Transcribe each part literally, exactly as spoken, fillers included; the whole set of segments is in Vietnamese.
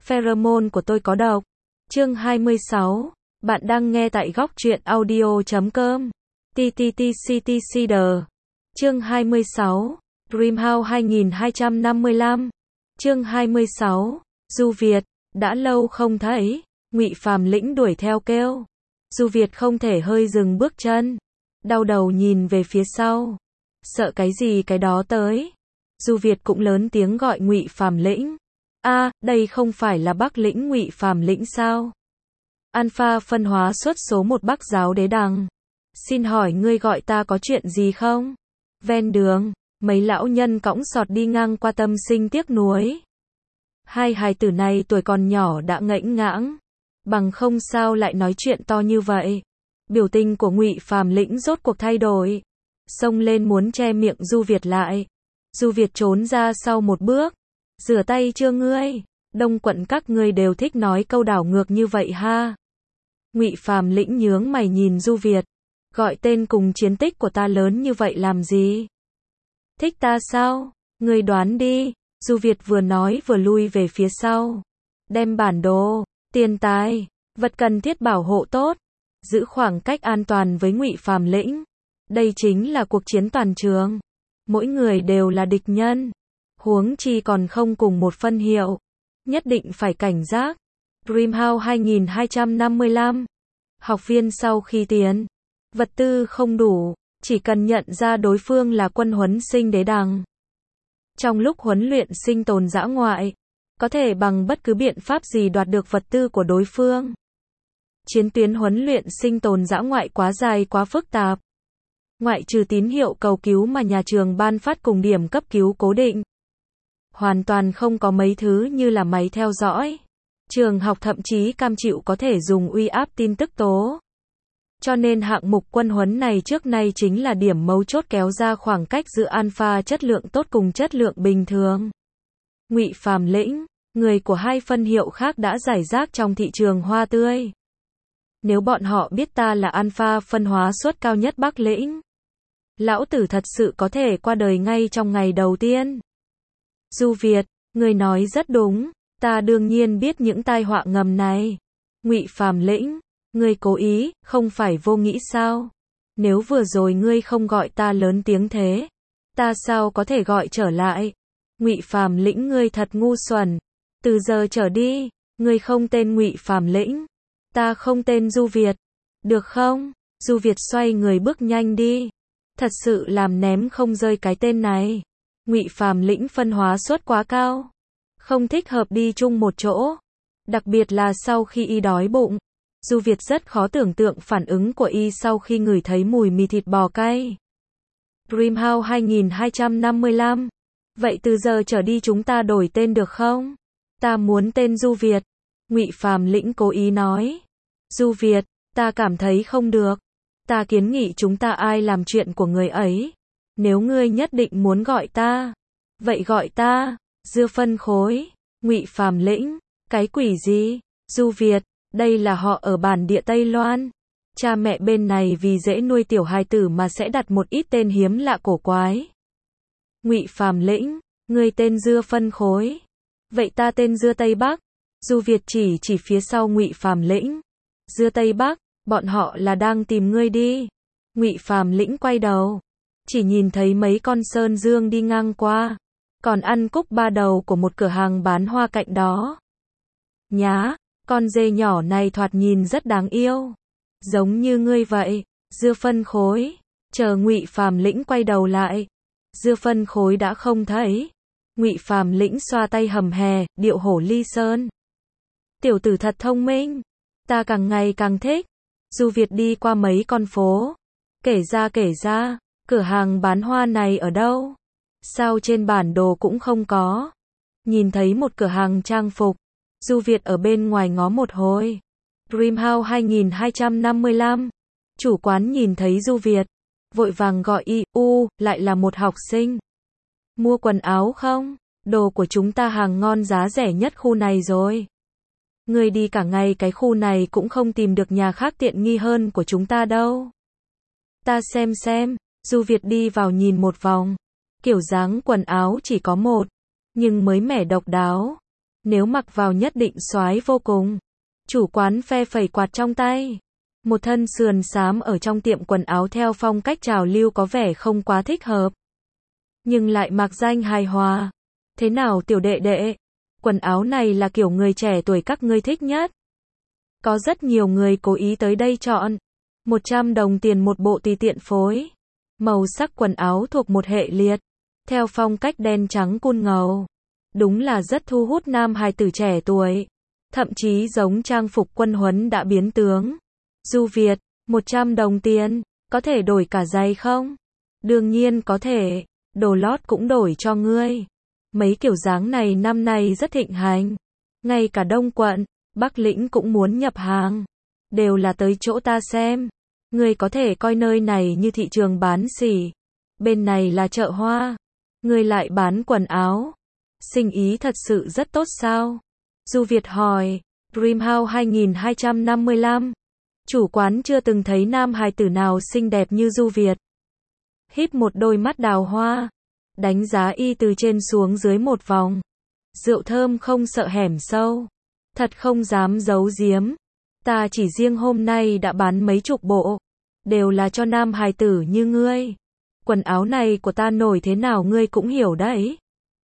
Pheromone của tôi có độc. Chương hai mươi sáu. Bạn đang nghe tại góc truyện audio chấm com. tê tê tê xê tê xê đê. Chương hai mươi sáu. Dreamhouse hai nghìn hai trăm năm mươi lăm. Chương hai mươi sáu. Du Việt, đã lâu không thấy. Ngụy Phàm Lĩnh đuổi theo kêu. Du Việt không thể hơi dừng bước chân. Đau đầu nhìn về phía sau. Sợ cái gì cái đó tới. Du Việt cũng lớn tiếng gọi Ngụy Phàm Lĩnh. A, đây không phải là Bắc Lĩnh Ngụy Phàm Lĩnh sao? Alpha phân hóa xuất số một Bắc giáo đế đằng. Xin hỏi ngươi gọi ta có chuyện gì không? Ven đường, mấy lão nhân cõng sọt đi ngang qua tâm sinh tiếc nuối. Hai hài tử này tuổi còn nhỏ đã ngãnh ngãng. Bằng không sao lại nói chuyện to như vậy. Biểu tình của Ngụy Phàm Lĩnh rốt cuộc thay đổi. Xông lên muốn che miệng Du Việt lại. Du Việt trốn ra sau một bước. Rửa tay chưa ngươi? Đông quận các ngươi đều thích nói câu đảo ngược như vậy ha. Ngụy Phàm Lĩnh nhướng mày nhìn Du Việt. Gọi tên cùng chiến tích của ta lớn như vậy làm gì? Thích ta sao? Ngươi đoán đi. Du Việt vừa nói vừa lui về phía sau. Đem bản đồ, tiền tài, vật cần thiết bảo hộ tốt. Giữ khoảng cách an toàn với Ngụy Phàm Lĩnh. Đây chính là cuộc chiến toàn trường. Mỗi người đều là địch nhân. Huống chi còn không cùng một phân hiệu. Nhất định phải cảnh giác. Dreamhouse hai nghìn hai trăm năm mươi lăm. Học viên sau khi tiến. Vật tư không đủ. Chỉ cần nhận ra đối phương là quân huấn sinh đế đằng. Trong lúc huấn luyện sinh tồn dã ngoại. Có thể bằng bất cứ biện pháp gì đoạt được vật tư của đối phương. Chiến tuyến huấn luyện sinh tồn dã ngoại quá dài quá phức tạp. Ngoại trừ tín hiệu cầu cứu mà nhà trường ban phát cùng điểm cấp cứu cố định. Hoàn toàn không có mấy thứ như là máy theo dõi. Trường học thậm chí cam chịu có thể dùng uy áp tin tức tố. Cho nên hạng mục quân huấn này trước nay chính là điểm mấu chốt kéo ra khoảng cách giữa alpha chất lượng tốt cùng chất lượng bình thường. Ngụy Phàm Lĩnh, người của hai phân hiệu khác đã giải rác trong thị trường hoa tươi. Nếu bọn họ biết ta là alpha phân hóa suất cao nhất Bắc Lĩnh, lão tử thật sự có thể qua đời ngay trong ngày đầu tiên. Du Việt, người nói rất đúng, ta đương nhiên biết những tai họa ngầm này. Ngụy Phàm Lĩnh, ngươi cố ý, không phải vô nghĩ sao? Nếu vừa rồi ngươi không gọi ta lớn tiếng thế, ta sao có thể gọi trở lại? Ngụy Phàm Lĩnh, ngươi thật ngu xuẩn. Từ giờ trở đi, ngươi không tên Ngụy Phàm Lĩnh, ta không tên Du Việt, được không? Du Việt xoay người bước nhanh đi. Thật sự làm ném không rơi cái tên này. Ngụy Phàm Lĩnh phân hóa suất quá cao, không thích hợp đi chung một chỗ. Đặc biệt là sau khi y đói bụng. Du Việt rất khó tưởng tượng phản ứng của y sau khi ngửi thấy mùi mì thịt bò cay. Dreamhouse hai nghìn hai trăm năm mươi lăm. Vậy từ giờ trở đi chúng ta đổi tên được không? Ta muốn tên Du Việt. Ngụy Phàm Lĩnh cố ý nói. Du Việt, ta cảm thấy không được. Ta kiến nghị chúng ta ai làm chuyện của người ấy. Nếu ngươi nhất định muốn gọi ta, vậy gọi ta Dưa Phân Khối. Ngụy Phàm Lĩnh, cái quỷ gì? Du Việt, đây là họ ở bản địa Tây Loan. Cha mẹ bên này vì dễ nuôi tiểu hài tử mà sẽ đặt một ít tên hiếm lạ cổ quái. Ngụy Phàm Lĩnh, ngươi tên Dưa Phân Khối. Vậy ta tên Dưa Tây Bắc. Du Việt chỉ chỉ phía sau Ngụy Phàm Lĩnh. Dưa Tây Bắc, bọn họ là đang tìm ngươi đi. Ngụy Phàm Lĩnh quay đầu, chỉ nhìn thấy mấy con sơn dương đi ngang qua, còn ăn cúc ba đầu của một cửa hàng bán hoa cạnh đó. Nhá, con dê nhỏ này thoạt nhìn rất đáng yêu, giống như ngươi vậy. Dưa Phân Khối. Chờ Ngụy Phàm Lĩnh quay đầu lại, Dưa Phân Khối đã không thấy. Ngụy Phàm Lĩnh xoa tay hầm hè, điệu hổ ly sơn. Tiểu tử thật thông minh, ta càng ngày càng thích. Du Việt đi qua mấy con phố, kể ra kể ra, cửa hàng bán hoa này ở đâu? Sao trên bản đồ cũng không có? Nhìn thấy một cửa hàng trang phục. Du Việt ở bên ngoài ngó một hồi. Dreamhouse hai nghìn hai trăm năm mươi lăm. Chủ quán nhìn thấy Du Việt, vội vàng gọi y, u, lại là một học sinh. Mua quần áo không? Đồ của chúng ta hàng ngon giá rẻ nhất khu này rồi. Người đi cả ngày cái khu này cũng không tìm được nhà khác tiện nghi hơn của chúng ta đâu. Ta xem xem. Du Việt đi vào nhìn một vòng. Kiểu dáng quần áo chỉ có một, nhưng mới mẻ độc đáo. nếu mặc vào nhất định soái vô cùng. Chủ quán phe phẩy quạt trong tay. Một thân sườn xám ở trong tiệm quần áo theo phong cách trào lưu có vẻ không quá thích hợp. Nhưng lại mặc danh hài hòa. Thế nào tiểu đệ đệ? Quần áo này là kiểu người trẻ tuổi các ngươi thích nhất. Có rất nhiều người cố ý tới đây chọn. một trăm đồng tiền một bộ tùy tiện phối. Màu sắc quần áo thuộc một hệ liệt. Theo phong cách đen trắng cool ngầu. Đúng là rất thu hút nam hài tử trẻ tuổi. Thậm chí giống trang phục quân huấn đã biến tướng. Du Việt, một trăm đồng tiền, có thể đổi cả giày không? Đương nhiên có thể, đồ lót cũng đổi cho ngươi. Mấy kiểu dáng này năm nay rất thịnh hành. Ngay cả Đông quận, Bắc lĩnh cũng muốn nhập hàng. Đều là tới chỗ ta xem. Ngươi có thể coi nơi này như thị trường bán xỉ. Bên này là chợ hoa. Ngươi lại bán quần áo. Sinh ý thật sự rất tốt sao? Du Việt hỏi. Dreamhouse hai nghìn hai trăm năm mươi lăm. Chủ quán chưa từng thấy nam hài tử nào xinh đẹp như Du Việt. Híp một đôi mắt đào hoa. Đánh giá y từ trên xuống dưới một vòng. Rượu thơm không sợ hẻm sâu. Thật không dám giấu giếm. Ta chỉ riêng hôm nay đã bán mấy chục bộ. Đều là cho nam hài tử như ngươi. Quần áo này của ta nổi thế nào ngươi cũng hiểu đấy.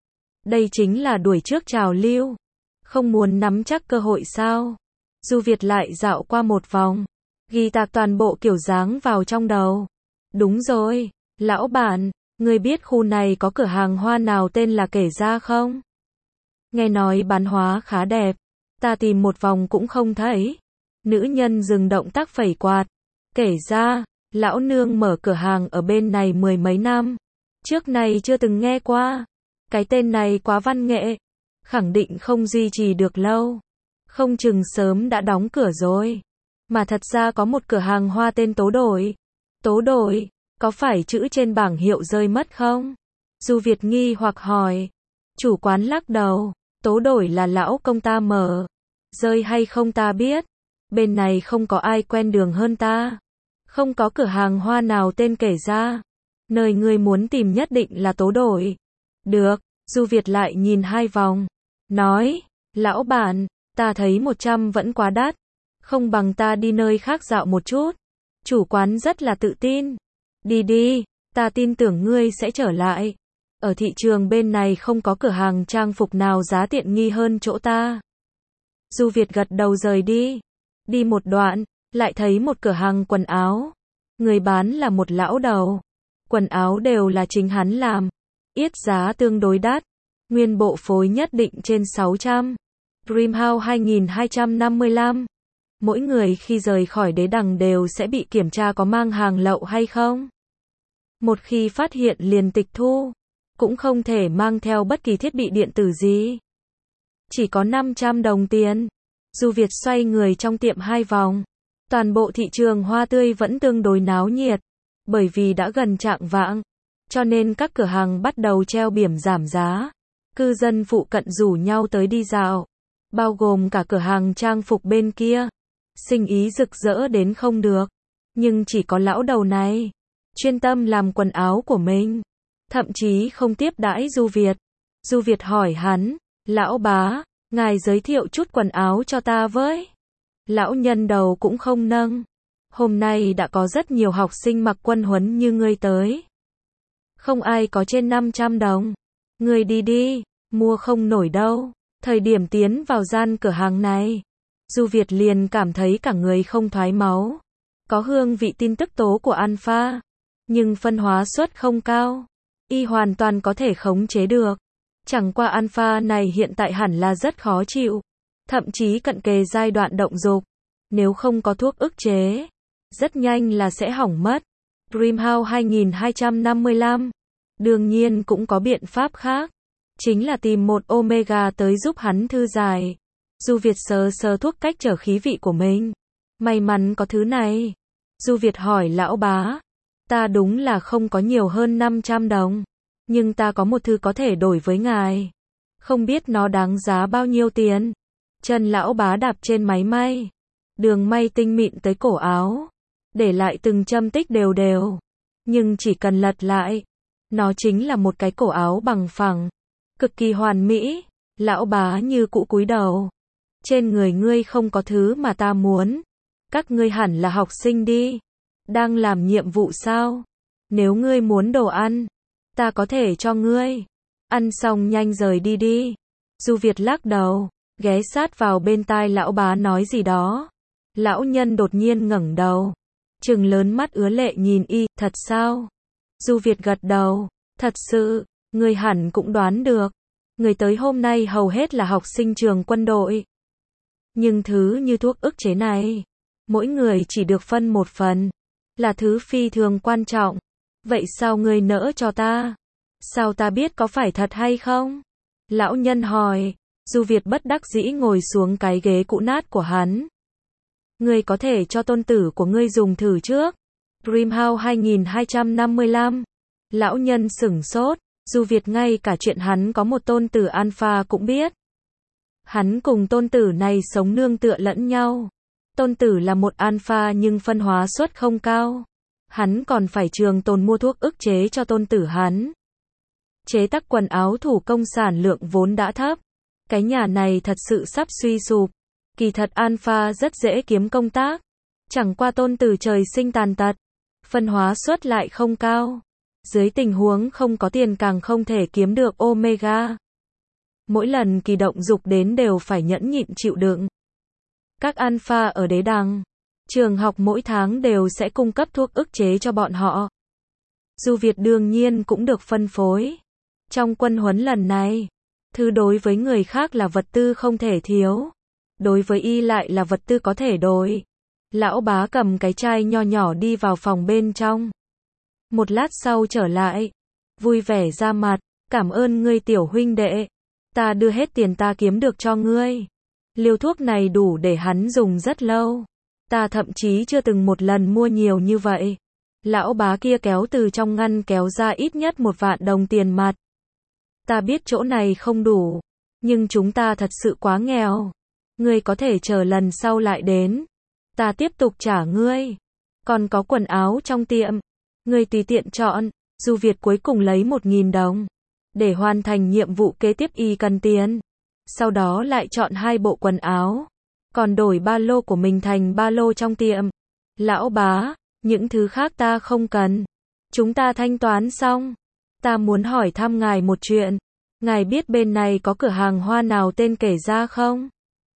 Đây chính là đuổi trước trào lưu. Không muốn nắm chắc cơ hội sao? Du Việt lại dạo qua một vòng. Ghi tạc toàn bộ kiểu dáng vào trong đầu. Đúng rồi, lão bản, ngươi biết khu này có cửa hàng hoa nào tên là Kể Ra không? Nghe nói bán hóa khá đẹp. Ta tìm một vòng cũng không thấy. Nữ nhân dừng động tác phẩy quạt. Kể Ra, lão nương mở cửa hàng ở bên này mười mấy năm. Trước này chưa từng nghe qua. Cái tên này quá văn nghệ. Khẳng định không duy trì được lâu. Không chừng sớm đã đóng cửa rồi. Mà thật ra có một cửa hàng hoa tên Tố Đổi. Tố Đổi, có phải chữ trên bảng hiệu rơi mất không? Du Việt nghi hoặc hỏi. Chủ quán lắc đầu. Tố Đổi là lão công ta mở. Rơi hay không ta biết. Bên này không có ai quen đường hơn ta. Không có cửa hàng hoa nào tên Kể Ra. Nơi ngươi muốn tìm nhất định là Tố Đổi. Được, Du Việt lại nhìn hai vòng. Nói, lão bản, ta thấy một trăm vẫn quá đắt. Không bằng ta đi nơi khác dạo một chút. Chủ quán rất là tự tin. Đi đi, ta tin tưởng ngươi sẽ trở lại. Ở thị trường bên này không có cửa hàng trang phục nào giá tiện nghi hơn chỗ ta. Du Việt gật đầu rời đi. Đi một đoạn, lại thấy một cửa hàng quần áo. Người bán là một lão đầu. Quần áo đều là chính hắn làm. Yết giá tương đối đắt. Nguyên bộ phối nhất định trên sáu trăm. Dreamhouse hai nghìn hai trăm năm mươi lăm. Mỗi người khi rời khỏi đế đằng đều sẽ bị kiểm tra có mang hàng lậu hay không. Một khi phát hiện liền tịch thu. Cũng không thể mang theo bất kỳ thiết bị điện tử gì. Chỉ có năm trăm đồng tiền. Du Việt xoay người trong tiệm hai vòng. Toàn bộ thị trường hoa tươi vẫn tương đối náo nhiệt. Bởi vì đã gần chạng vạng. Cho nên các cửa hàng bắt đầu treo biển giảm giá. Cư dân phụ cận rủ nhau tới đi dạo. Bao gồm cả cửa hàng trang phục bên kia. Sinh ý rực rỡ đến không được. Nhưng chỉ có lão đầu này. Chuyên tâm làm quần áo của mình. Thậm chí không tiếp đãi Du Việt. Du Việt hỏi hắn. Lão bá, ngài giới thiệu chút quần áo cho ta với. Lão nhân đầu cũng không nâng. Hôm nay đã có rất nhiều học sinh mặc quân huấn như ngươi tới. Không ai có trên năm trăm đồng. Ngươi đi đi, mua không nổi đâu. Thời điểm tiến vào gian cửa hàng này, Du Việt liền cảm thấy cả người không thoái máu. Có hương vị tin tức tố của alpha, nhưng phân hóa suất không cao. Y hoàn toàn có thể khống chế được. Chẳng qua alpha này hiện tại hẳn là rất khó chịu. Thậm chí cận kề giai đoạn động dục. Nếu không có thuốc ức chế, rất nhanh là sẽ hỏng mất. Dreamhouse hai nghìn hai trăm năm mươi lăm. Đương nhiên cũng có biện pháp khác. Chính là tìm một omega tới giúp hắn thư giải. Du Việt sờ sờ thuốc cách trở khí vị của mình. May mắn có thứ này. Du Việt hỏi lão bá. Ta đúng là không có nhiều hơn năm trăm đồng. Nhưng ta có một thứ có thể đổi với ngài. Không biết nó đáng giá bao nhiêu tiền. Chân lão bá đạp trên máy may. Đường may tinh mịn tới cổ áo. Để lại từng châm tích đều đều. Nhưng chỉ cần lật lại. Nó chính là một cái cổ áo bằng phẳng. Cực kỳ hoàn mỹ. Lão bá như cũ cúi đầu. Trên người ngươi không có thứ mà ta muốn. Các ngươi hẳn là học sinh đi. Đang làm nhiệm vụ sao? Nếu ngươi muốn đồ ăn, ta có thể cho ngươi. Ăn xong nhanh rời đi đi. Du Việt lắc đầu, ghé sát vào bên tai lão bá nói gì đó. Lão nhân đột nhiên ngẩng đầu, trừng lớn mắt ứa lệ nhìn y, thật sao? Du Việt gật đầu, thật sự, ngươi hẳn cũng đoán được. Người tới hôm nay hầu hết là học sinh trường quân đội. Nhưng thứ như thuốc ức chế này, mỗi người chỉ được phân một phần, là thứ phi thường quan trọng. Vậy sao ngươi nỡ cho ta? Sao ta biết có phải thật hay không? Lão nhân hỏi. Du Việt bất đắc dĩ ngồi xuống cái ghế cũ nát của hắn. Ngươi có thể cho tôn tử của ngươi dùng thử trước. Dreamhouse hai nghìn hai trăm năm mươi lăm. Lão nhân sửng sốt. Du Việt ngay cả chuyện hắn có một tôn tử alpha cũng biết. Hắn cùng tôn tử này sống nương tựa lẫn nhau. Tôn tử là một alpha nhưng phân hóa suất không cao. Hắn còn phải trường tồn mua thuốc ức chế cho tôn tử hắn. Chế tác quần áo thủ công sản lượng vốn đã thấp. Cái nhà này thật sự sắp suy sụp. Kỳ thật alpha rất dễ kiếm công tác. Chẳng qua tôn tử trời sinh tàn tật. Phân hóa suất lại không cao. Dưới tình huống không có tiền càng không thể kiếm được omega. Mỗi lần kỳ động dục đến đều phải nhẫn nhịn chịu đựng. Các alpha ở đế đằng, trường học mỗi tháng đều sẽ cung cấp thuốc ức chế cho bọn họ. Du Việt đương nhiên cũng được phân phối. Trong quân huấn lần này, thứ đối với người khác là vật tư không thể thiếu. Đối với y lại là vật tư có thể đổi. Lão bá cầm cái chai nho nhỏ đi vào phòng bên trong. Một lát sau trở lại, vui vẻ ra mặt, cảm ơn ngươi tiểu huynh đệ. Ta đưa hết tiền ta kiếm được cho ngươi. Liều thuốc này đủ để hắn dùng rất lâu. Ta thậm chí chưa từng một lần mua nhiều như vậy. Lão bá kia kéo từ trong ngăn kéo ra ít nhất một vạn đồng tiền mặt. Ta biết chỗ này không đủ, nhưng chúng ta thật sự quá nghèo. Ngươi có thể chờ lần sau lại đến. Ta tiếp tục trả ngươi. Còn có quần áo trong tiệm. Ngươi tùy tiện chọn. Du Việt cuối cùng lấy một nghìn đồng. Để hoàn thành nhiệm vụ kế tiếp y cần tiền. Sau đó lại chọn hai bộ quần áo. Còn đổi ba lô của mình thành ba lô trong tiệm. Lão bá, những thứ khác ta không cần. Chúng ta thanh toán xong. Ta muốn hỏi thăm ngài một chuyện. Ngài biết bên này có cửa hàng hoa nào tên kể ra không?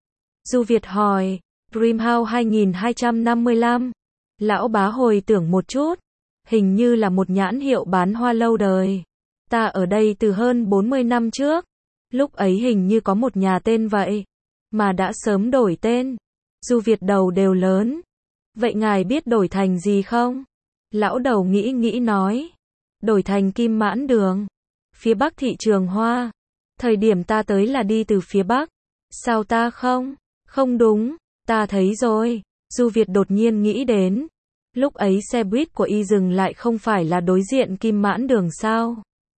Du Việt hỏi. Dreamhouse hai nghìn hai trăm năm mươi lăm. Lão bá hồi tưởng một chút. Hình như là một nhãn hiệu bán hoa lâu đời. Ta ở đây từ hơn bốn mươi năm trước. Lúc ấy hình như có một nhà tên vậy. Mà đã sớm đổi tên. Du Việt đầu đều lớn. Vậy ngài biết đổi thành gì không? Lão đầu nghĩ nghĩ nói. Đổi thành Kim Mãn Đường. Phía Bắc thị trường hoa. Thời điểm ta tới là đi từ phía Bắc. Sao ta không? Không đúng. Ta thấy rồi. Du Việt đột nhiên nghĩ đến. Lúc ấy xe buýt của y dừng lại không phải là đối diện Kim Mãn Đường sao?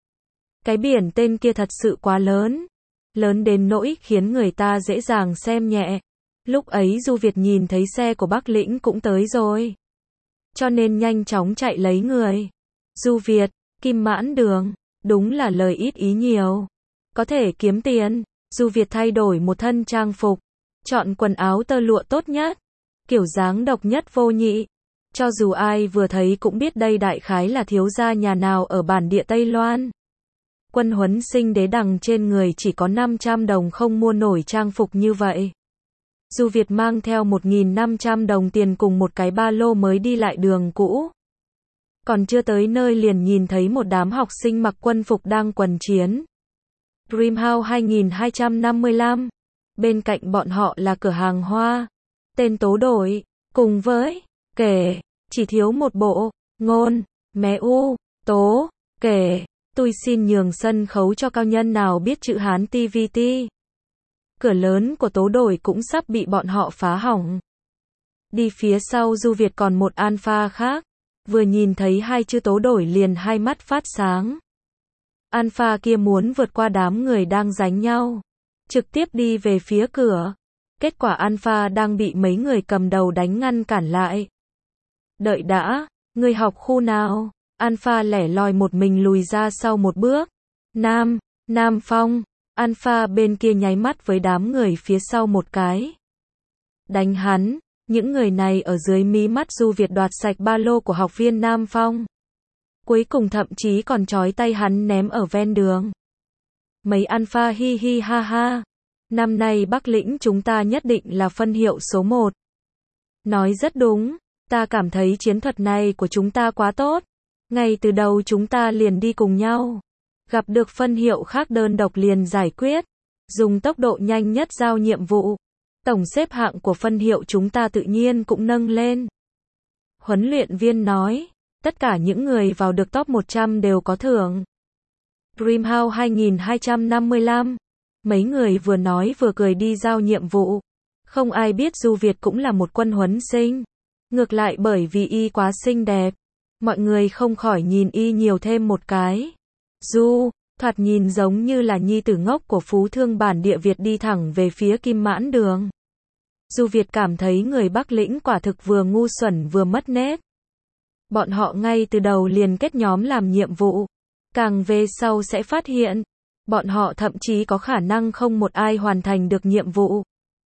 Cái biển tên kia thật sự quá lớn. Lớn đến nỗi khiến người ta dễ dàng xem nhẹ. Lúc ấy Du Việt nhìn thấy xe của Bắc Lĩnh cũng tới rồi. Cho nên nhanh chóng chạy lấy người. Du Việt, Kim Mãn Đường, đúng là lời ít ý nhiều. Có thể kiếm tiền. Du Việt thay đổi một thân trang phục. Chọn quần áo tơ lụa tốt nhất. Kiểu dáng độc nhất vô nhị. Cho dù ai vừa thấy cũng biết đây đại khái là thiếu gia nhà nào ở bản địa Tây Loan. Quân huấn sinh đế đằng trên người chỉ có năm trăm đồng không mua nổi trang phục như vậy. Du Việt mang theo một nghìn năm trăm đồng tiền cùng một cái ba lô mới đi lại đường cũ. Còn chưa tới nơi liền nhìn thấy một đám học sinh mặc quân phục đang quần chiến. Dreamhouse hai nghìn hai trăm năm mươi lăm. Bên cạnh bọn họ là cửa hàng hoa. Tên Tố Đổi. Cùng với Kể. Chỉ thiếu một bộ. Ngôn. Mé U. Tố. Kể. Tôi xin nhường sân khấu cho cao nhân nào biết chữ Hán tê vê tê. Cửa lớn của Tố Đổi cũng sắp bị bọn họ phá hỏng. Đi phía sau Du Việt còn một alpha khác. Vừa nhìn thấy hai chữ Tố Đổi liền hai mắt phát sáng. Alpha kia muốn vượt qua đám người đang giánh nhau. Trực tiếp đi về phía cửa. Kết quả Alpha đang bị mấy người cầm đầu đánh ngăn cản lại. Đợi đã, ngươi học khu nào? Alpha lẻ loi một mình lùi ra sau một bước. Nam, Nam Phong. Alpha bên kia nháy mắt với đám người phía sau một cái. Đánh hắn, những người này ở dưới mí mắt Du Việt đoạt sạch ba lô của học viên Nam Phong. Cuối cùng thậm chí còn trói tay hắn ném ở ven đường. Mấy Alpha hi hi ha ha. Năm nay Bắc Lĩnh chúng ta nhất định là phân hiệu số một. Nói rất đúng, ta cảm thấy chiến thuật này của chúng ta quá tốt. Ngay từ đầu chúng ta liền đi cùng nhau. Gặp được phân hiệu khác đơn độc liền giải quyết. Dùng tốc độ nhanh nhất giao nhiệm vụ. Tổng xếp hạng của phân hiệu chúng ta tự nhiên cũng nâng lên. Huấn luyện viên nói, tất cả những người vào được top một trăm đều có thưởng. Dreamhouse hai nghìn hai trăm năm mươi lăm. Mấy người vừa nói vừa cười đi giao nhiệm vụ. Không ai biết Du Việt cũng là một quân huấn sinh. Ngược lại bởi vì y quá xinh đẹp, mọi người không khỏi nhìn y nhiều thêm một cái. Du, thoạt nhìn giống như là nhi tử ngốc của phú thương bản địa Việt đi thẳng về phía Kim Mãn Đường. Du Việt cảm thấy người Bắc Lĩnh quả thực vừa ngu xuẩn vừa mất nết. Bọn họ ngay từ đầu liền kết nhóm làm nhiệm vụ. Càng về sau sẽ phát hiện, bọn họ thậm chí có khả năng không một ai hoàn thành được nhiệm vụ.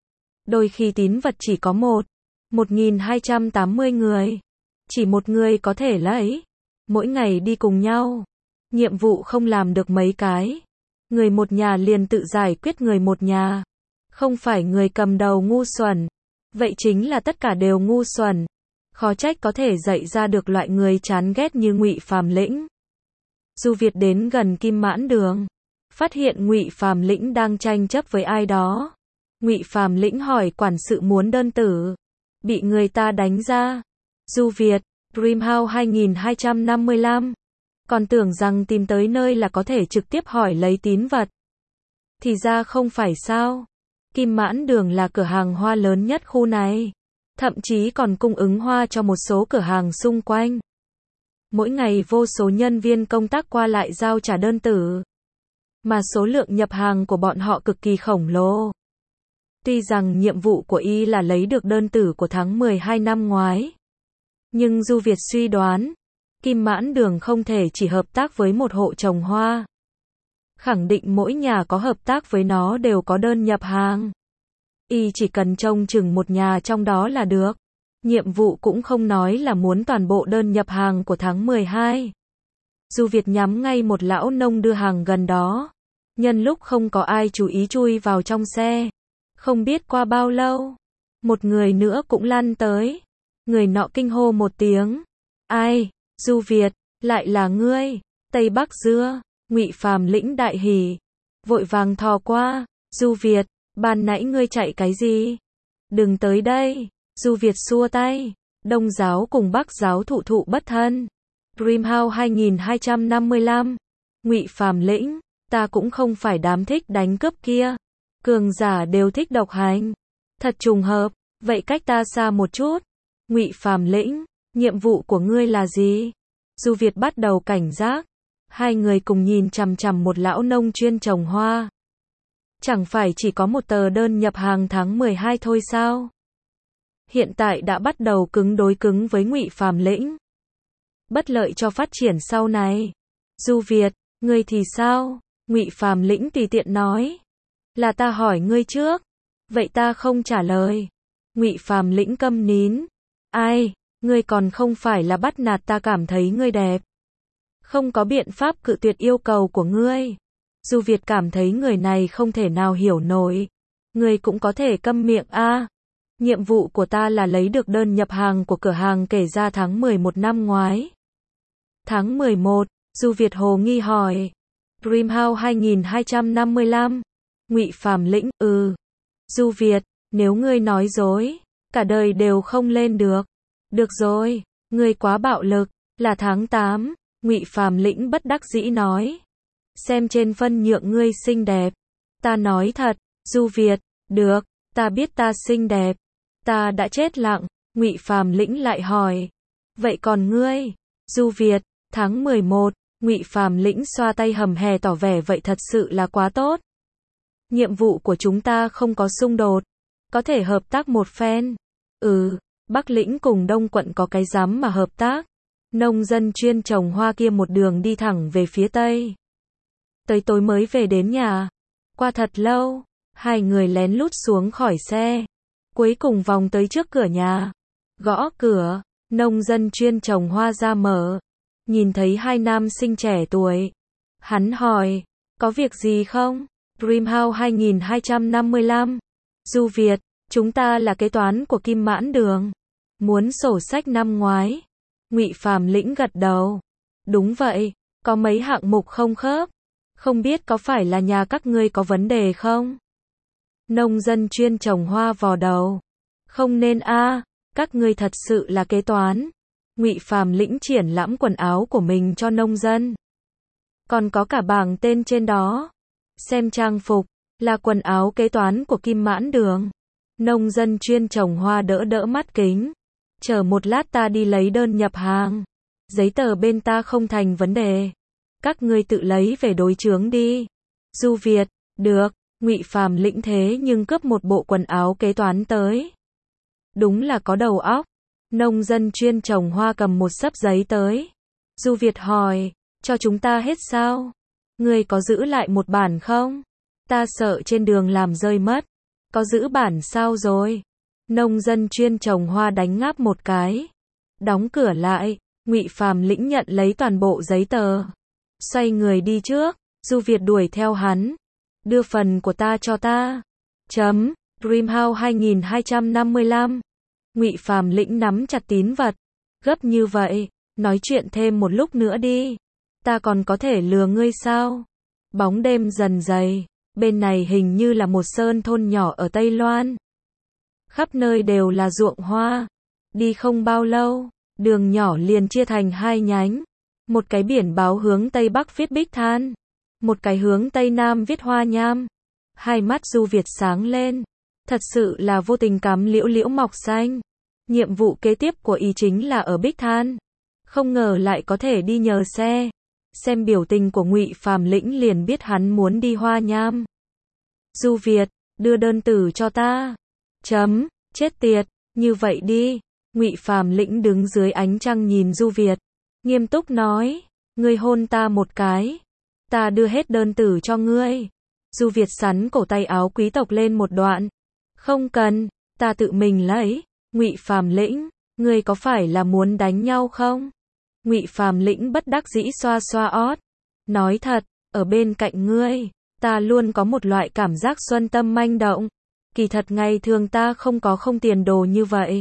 Đôi khi tín vật chỉ có một, một nghìn hai trăm tám mươi người. Chỉ một người có thể lấy. Mỗi ngày đi cùng nhau. Nhiệm vụ không làm được mấy cái. Người một nhà liền tự giải quyết người một nhà. Không phải người cầm đầu ngu xuẩn. Vậy chính là tất cả đều ngu xuẩn. Khó trách có thể dạy ra được loại người chán ghét như Ngụy Phàm Lĩnh. Du Việt đến gần Kim Mãn Đường, phát hiện Ngụy Phàm Lĩnh đang tranh chấp với ai đó. Ngụy Phàm Lĩnh hỏi quản sự muốn đơn tử, bị người ta đánh ra. Du Việt, Dreamhouse hai nghìn hai trăm năm mươi lăm, còn tưởng rằng tìm tới nơi là có thể trực tiếp hỏi lấy tín vật. Thì ra không phải sao. Kim Mãn Đường là cửa hàng hoa lớn nhất khu này, thậm chí còn cung ứng hoa cho một số cửa hàng xung quanh. Mỗi ngày vô số nhân viên công tác qua lại giao trả đơn tử, mà số lượng nhập hàng của bọn họ cực kỳ khổng lồ. Tuy rằng nhiệm vụ của y là lấy được đơn tử của tháng mười hai năm ngoái, nhưng Du Việt suy đoán, Kim Mãn Đường không thể chỉ hợp tác với một hộ trồng hoa. Khẳng định mỗi nhà có hợp tác với nó đều có đơn nhập hàng. Y chỉ cần trông chừng một nhà trong đó là được. Nhiệm vụ cũng không nói là muốn toàn bộ đơn nhập hàng của tháng mười hai. Du Việt nhắm ngay một lão nông đưa hàng gần đó. Nhân lúc không có ai chú ý chui vào trong xe. Không biết qua bao lâu, một người nữa cũng lăn tới. Người nọ kinh hô một tiếng. Ai? Du Việt, lại là ngươi. Tây Bắc Dưa. Ngụy Phàm Lĩnh đại hỉ, vội vàng thò qua. Du Việt, ban nãy ngươi chạy cái gì? Đừng tới đây. Du Việt xua tay. Đông giáo cùng Bắc giáo thụ thụ bất thân. Dreamhouse hai nghìn hai trăm năm mươi lăm. Ngụy Phàm Lĩnh, ta cũng không phải đám thích đánh cướp kia. Cường giả đều thích độc hành. Thật trùng hợp, vậy cách ta xa một chút. Ngụy Phàm Lĩnh, nhiệm vụ của ngươi là gì? Du Việt bắt đầu cảnh giác. Hai người cùng nhìn chằm chằm một lão nông chuyên trồng hoa. Chẳng phải chỉ có một tờ đơn nhập hàng tháng mười hai thôi sao? Hiện tại đã bắt đầu cứng đối cứng với Ngụy Phàm Lĩnh. Bất lợi cho phát triển sau này. Du Việt, ngươi thì sao? Ngụy Phàm Lĩnh tùy tiện nói. Là ta hỏi ngươi trước. Vậy ta không trả lời. Ngụy Phàm Lĩnh câm nín. Ai, ngươi còn không phải là bắt nạt ta cảm thấy ngươi đẹp. Không có biện pháp cự tuyệt yêu cầu của ngươi. Du Việt cảm thấy người này không thể nào hiểu nổi. Ngươi cũng có thể câm miệng a. À. Nhiệm vụ của ta là lấy được đơn nhập hàng của cửa hàng kể ra tháng mười một năm ngoái. Tháng mười một, Du Việt hồ nghi hỏi. Dreamhouse hai nghìn hai trăm năm mươi lăm. Ngụy Phàm Lĩnh, ừ. Du Việt, nếu ngươi nói dối, cả đời đều không lên được. Được rồi, ngươi quá bạo lực, là tháng tám. Ngụy Phàm Lĩnh bất đắc dĩ nói. Xem trên phân nhượng ngươi xinh đẹp. Ta nói thật, Du Việt, được, ta biết ta xinh đẹp. Ta đã chết lặng. Ngụy Phàm Lĩnh lại hỏi. Vậy còn ngươi? Du Việt, tháng mười một, Ngụy Phàm Lĩnh xoa tay hầm hè tỏ vẻ vậy thật sự là quá tốt. Nhiệm vụ của chúng ta không có xung đột. Có thể hợp tác một phen. Ừ, Bắc Lĩnh cùng Đông quận có cái dám mà hợp tác. Nông dân chuyên trồng hoa kia một đường đi thẳng về phía Tây. Tới tối mới về đến nhà. Qua thật lâu, hai người lén lút xuống khỏi xe, cuối cùng vòng tới trước cửa nhà. Gõ cửa, nông dân chuyên trồng hoa ra mở. Nhìn thấy hai nam sinh trẻ tuổi. Hắn hỏi, có việc gì không? Dreamhouse hai nghìn hai trăm năm mươi lăm. Du Việt, chúng ta là kế toán của Kim Mãn Đường. Muốn sổ sách năm ngoái. Ngụy Phàm Lĩnh gật đầu. Đúng vậy, có mấy hạng mục không khớp. Không biết có phải là nhà các ngươi có vấn đề không? Nông dân chuyên trồng hoa vò đầu. Không nên a, các ngươi thật sự là kế toán. Ngụy Phàm Lĩnh triển lãm quần áo của mình cho nông dân. Còn có cả bảng tên trên đó. Xem trang phục, là quần áo kế toán của Kim Mãn Đường. Nông dân chuyên trồng hoa đỡ đỡ mắt kính. Chờ một lát ta đi lấy đơn nhập hàng. Giấy tờ bên ta không thành vấn đề. Các ngươi tự lấy về đối chướng đi. Du Việt, được. Ngụy Phàm Lĩnh thế nhưng cướp một bộ quần áo kế toán tới. Đúng là có đầu óc. Nông dân chuyên trồng hoa cầm một xấp giấy tới. Du Việt hỏi, cho chúng ta hết sao? Ngươi có giữ lại một bản không? Ta sợ trên đường làm rơi mất. Có giữ bản sao rồi? Nông dân chuyên trồng hoa đánh ngáp một cái. Đóng cửa lại, Ngụy Phàm Lĩnh nhận lấy toàn bộ giấy tờ. Xoay người đi trước, Du Việt đuổi theo hắn. Đưa phần của ta cho ta. Chấm, Dreamhouse hai nghìn hai trăm năm mươi lăm. Ngụy Phàm Lĩnh nắm chặt tín vật. Gấp như vậy, nói chuyện thêm một lúc nữa đi. Ta còn có thể lừa ngươi sao? Bóng đêm dần dày, bên này hình như là một sơn thôn nhỏ ở Tây Loan. Khắp nơi đều là ruộng hoa. Đi không bao lâu, đường nhỏ liền chia thành hai nhánh. Một cái biển báo hướng Tây Bắc viết Bích Than. Một cái hướng Tây Nam viết Hoa Nham. Hai mắt Du Việt sáng lên. Thật sự là vô tình cắm liễu liễu mọc xanh. Nhiệm vụ kế tiếp của y chính là ở Bích Than. Không ngờ lại có thể đi nhờ xe. Xem biểu tình của Ngụy Phàm Lĩnh liền biết hắn muốn đi Hoa Nham. Du Việt, đưa đơn tử cho ta. Chấm, chết tiệt, như vậy đi. Ngụy Phàm Lĩnh đứng dưới ánh trăng nhìn Du Việt. Nghiêm túc nói, ngươi hôn ta một cái. Ta đưa hết đơn tử cho ngươi. Du Việt sắn cổ tay áo quý tộc lên một đoạn. Không cần, ta tự mình lấy. Ngụy Phàm Lĩnh, ngươi có phải là muốn đánh nhau không? Ngụy Phàm Lĩnh bất đắc dĩ xoa xoa ót. Nói thật, ở bên cạnh ngươi, ta luôn có một loại cảm giác xuân tâm manh động. Kỳ thật ngày thường ta không có không tiền đồ như vậy.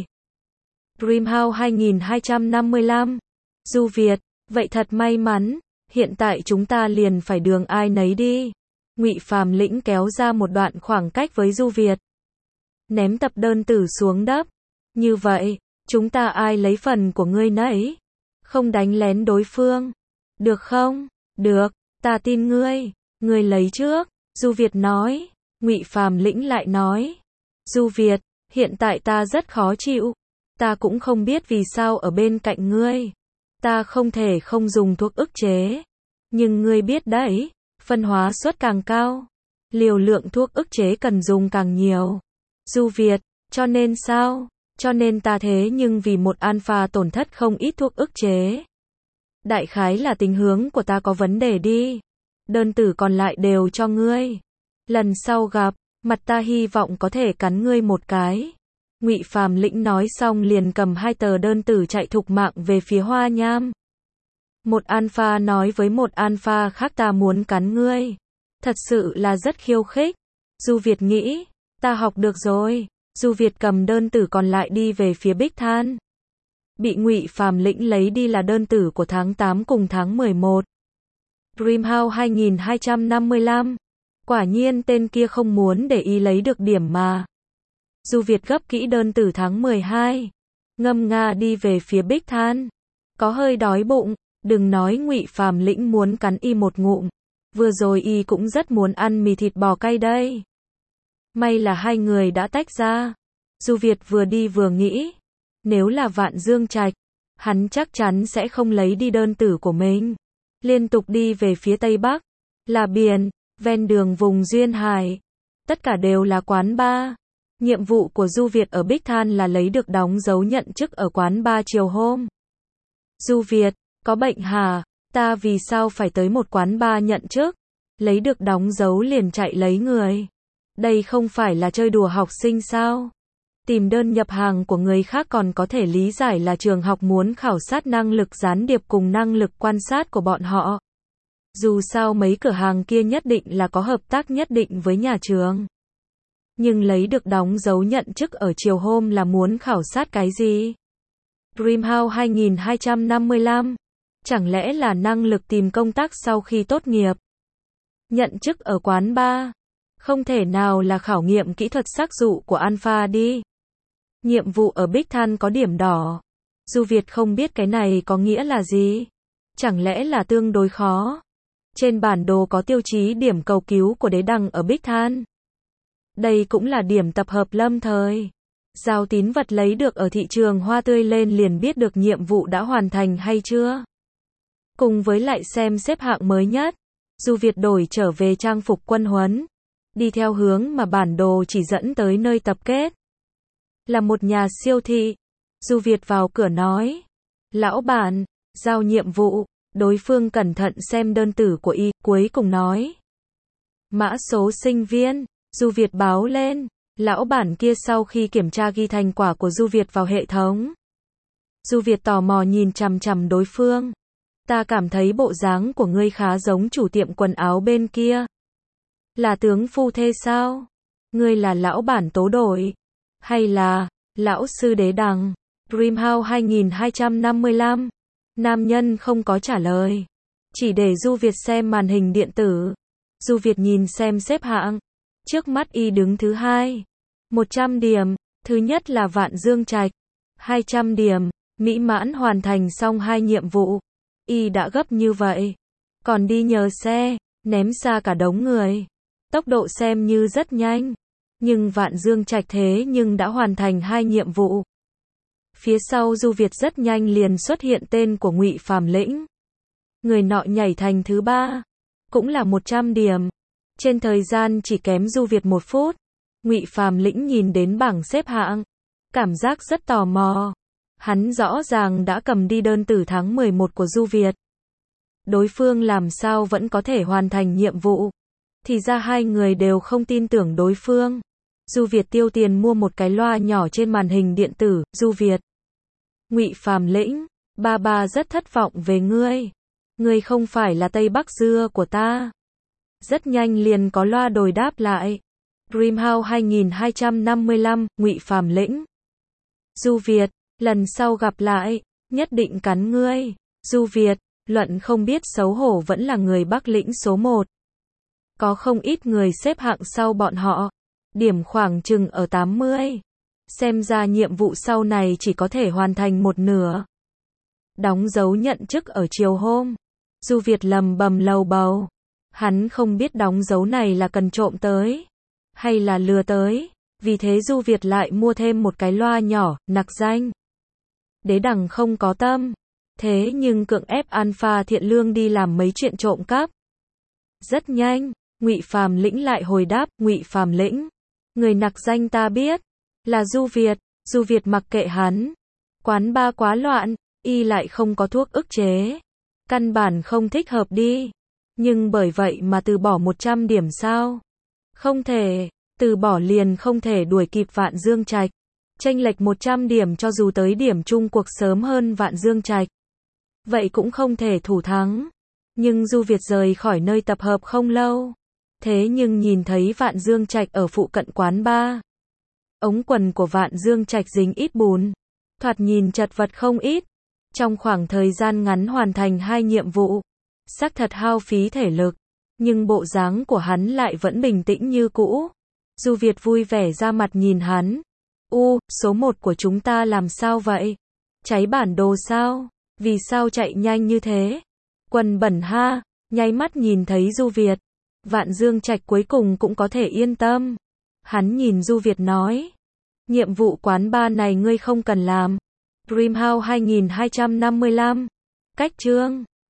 Dreamhouse hai nghìn hai trăm năm mươi lăm. Du Việt, vậy thật may mắn, hiện tại chúng ta liền phải đường ai nấy đi. Ngụy Phàm Lĩnh kéo ra một đoạn khoảng cách với Du Việt. Ném tập đơn tử xuống đất. Như vậy, chúng ta ai lấy phần của ngươi nấy. Không đánh lén đối phương. Được không? Được, ta tin ngươi. Ngươi lấy trước. Du Việt nói. Ngụy Phàm Lĩnh lại nói. Du Việt, hiện tại ta rất khó chịu. Ta cũng không biết vì sao ở bên cạnh ngươi. Ta không thể không dùng thuốc ức chế. Nhưng ngươi biết đấy, phân hóa suất càng cao, liều lượng thuốc ức chế cần dùng càng nhiều. Du Việt, cho nên sao? Cho nên ta thế nhưng vì một alpha tổn thất không ít thuốc ức chế. Đại khái là tình hướng của ta có vấn đề đi. Đơn tử còn lại đều cho ngươi. Lần sau gặp, mặt ta hy vọng có thể cắn ngươi một cái. Ngụy Phàm Lĩnh nói xong liền cầm hai tờ đơn tử chạy thục mạng về phía Hoa Nham. Một alpha nói với một alpha khác ta muốn cắn ngươi. Thật sự là rất khiêu khích. Du Việt nghĩ, ta học được rồi. Du Việt cầm đơn tử còn lại đi về phía Bích Than. Bị Ngụy Phàm Lĩnh lấy đi là đơn tử của tháng tám cùng tháng mười một. Dreamhouse hai nghìn hai trăm năm mươi lăm. Quả nhiên tên kia không muốn để y lấy được điểm mà. Du Việt gấp kỹ đơn tử tháng mười hai. Ngâm nga đi về phía Bích Than. Có hơi đói bụng, đừng nói Ngụy Phàm Lĩnh muốn cắn y một ngụm. Vừa rồi y cũng rất muốn ăn mì thịt bò cay đây. May là hai người đã tách ra. Du Việt vừa đi vừa nghĩ. Nếu là Vạn Dương Trạch, hắn chắc chắn sẽ không lấy đi đơn tử của mình. Liên tục đi về phía Tây Bắc. Là biển, ven đường vùng Duyên Hải. Tất cả đều là quán bar. Nhiệm vụ của Du Việt ở Bích Than là lấy được đóng dấu nhận chức ở quán bar chiều hôm. Du Việt, có bệnh hả? Ta vì sao phải tới một quán bar nhận chức? lấy được đóng dấu liền chạy lấy người. Đây không phải là chơi đùa học sinh sao? Tìm đơn nhập hàng của người khác còn có thể lý giải là trường học muốn khảo sát năng lực gián điệp cùng năng lực quan sát của bọn họ. Dù sao mấy cửa hàng kia nhất định là có hợp tác nhất định với nhà trường. Nhưng lấy được đóng dấu nhận chức ở chiều hôm là muốn khảo sát cái gì? Dreamhouse hai nghìn hai trăm năm mươi lăm. Chẳng lẽ là năng lực tìm công tác sau khi tốt nghiệp? Nhận chức ở quán bar. Không thể nào là khảo nghiệm kỹ thuật sắc dụ của Alpha đi. Nhiệm vụ ở Big Than có điểm đỏ. Du Việt không biết cái này có nghĩa là gì. Chẳng lẽ là tương đối khó? Trên bản đồ có tiêu chí điểm cầu cứu của đế đằng ở Big Than. Đây cũng là điểm tập hợp lâm thời. Giao tín vật lấy được ở thị trường hoa tươi lên liền biết được nhiệm vụ đã hoàn thành hay chưa. Cùng với lại xem xếp hạng mới nhất, Du Việt đổi trở về trang phục quân huấn. Đi theo hướng mà bản đồ chỉ dẫn tới nơi tập kết. Là một nhà siêu thị. Du Việt vào cửa nói. Lão bản, giao nhiệm vụ. Đối phương cẩn thận xem đơn tử của y, cuối cùng nói. Mã số sinh viên. Du Việt báo lên. Lão bản kia sau khi kiểm tra ghi thành quả của Du Việt vào hệ thống. Du Việt tò mò nhìn chằm chằm đối phương. Ta cảm thấy bộ dáng của ngươi khá giống chủ tiệm quần áo bên kia. Là tướng phu thê sao? Ngươi là lão bản tố đổi? Hay là lão sư đế đằng? Dreamhouse hai nghìn hai trăm năm mươi lăm. Nam nhân không có trả lời. Chỉ để Du Việt xem màn hình điện tử. Du Việt nhìn xem xếp hạng. Trước mắt y đứng thứ hai. một trăm điểm. Thứ nhất là Vạn Dương Trạch. hai trăm điểm. Mỹ mãn hoàn thành xong hai nhiệm vụ. Y đã gấp như vậy. Còn đi nhờ xe. Ném xa cả đống người. Tốc độ xem như rất nhanh. Nhưng Vạn Dương Trạch thế nhưng đã hoàn thành hai nhiệm vụ. Phía sau Du Việt rất nhanh liền xuất hiện tên của Ngụy Phàm Lĩnh. Người nọ nhảy thành thứ ba. Cũng là một trăm điểm. Trên thời gian chỉ kém Du Việt một phút. Ngụy Phàm Lĩnh nhìn đến bảng xếp hạng. Cảm giác rất tò mò. Hắn rõ ràng đã cầm đi đơn từ tháng mười một của Du Việt. Đối phương làm sao vẫn có thể hoàn thành nhiệm vụ. Thì ra hai người đều không tin tưởng đối phương. Du Việt tiêu tiền mua một cái loa nhỏ trên màn hình điện tử. Du Việt. Ngụy Phàm Lĩnh. Ba ba rất thất vọng về ngươi. Ngươi không phải là Tây Bắc dưa của ta. Rất nhanh liền có loa đồi đáp lại. Dreamhouse hai nghìn hai trăm năm mươi lăm. Ngụy Phàm Lĩnh. Du Việt. Lần sau gặp lại. Nhất định cắn ngươi. Du Việt. Luận không biết xấu hổ vẫn là người Bắc lĩnh số một. Có không ít người xếp hạng sau bọn họ. Điểm khoảng chừng ở tám mươi. Xem ra nhiệm vụ sau này chỉ có thể hoàn thành một nửa. Đóng dấu nhận chức ở chiều hôm. Du Việt lầm bầm lầu bầu. Hắn không biết đóng dấu này là cần trộm tới. Hay là lừa tới. Vì thế Du Việt lại mua thêm một cái loa nhỏ, nặc danh. Đế đằng không có tâm. Thế nhưng cưỡng ép Alpha Thiện Lương đi làm mấy chuyện trộm cắp. Rất nhanh, Ngụy Phàm Lĩnh lại hồi đáp. Ngụy Phàm Lĩnh. Người nặc danh ta biết. Là Du Việt. Du Việt mặc kệ hắn. Quán ba quá loạn. Y lại không có thuốc ức chế. Căn bản không thích hợp đi. Nhưng bởi vậy mà từ bỏ một trăm điểm sao? Không thể. Từ bỏ liền không thể đuổi kịp Vạn Dương Trạch. Chênh lệch một trăm điểm cho dù tới điểm chung cuộc sớm hơn Vạn Dương Trạch. Vậy cũng không thể thủ thắng. Nhưng Du Việt rời khỏi nơi tập hợp không lâu. Thế nhưng nhìn thấy Vạn Dương Trạch ở phụ cận quán bar. Ống quần của Vạn Dương Trạch dính ít bùn. Thoạt nhìn chật vật không ít. Trong khoảng thời gian ngắn hoàn thành hai nhiệm vụ. Xác thật hao phí thể lực. Nhưng bộ dáng của hắn lại vẫn bình tĩnh như cũ. Du Việt vui vẻ ra mặt nhìn hắn. U, số một của chúng ta làm sao vậy? Cháy bản đồ sao? Vì sao chạy nhanh như thế? Quần bẩn ha, nháy mắt nhìn thấy Du Việt. Vạn Dương Trạch cuối cùng cũng có thể yên tâm. Hắn nhìn Du Việt nói. Nhiệm vụ quán bar này ngươi không cần làm. Dreamhouse hai nghìn hai trăm năm mươi lăm. Cách chương.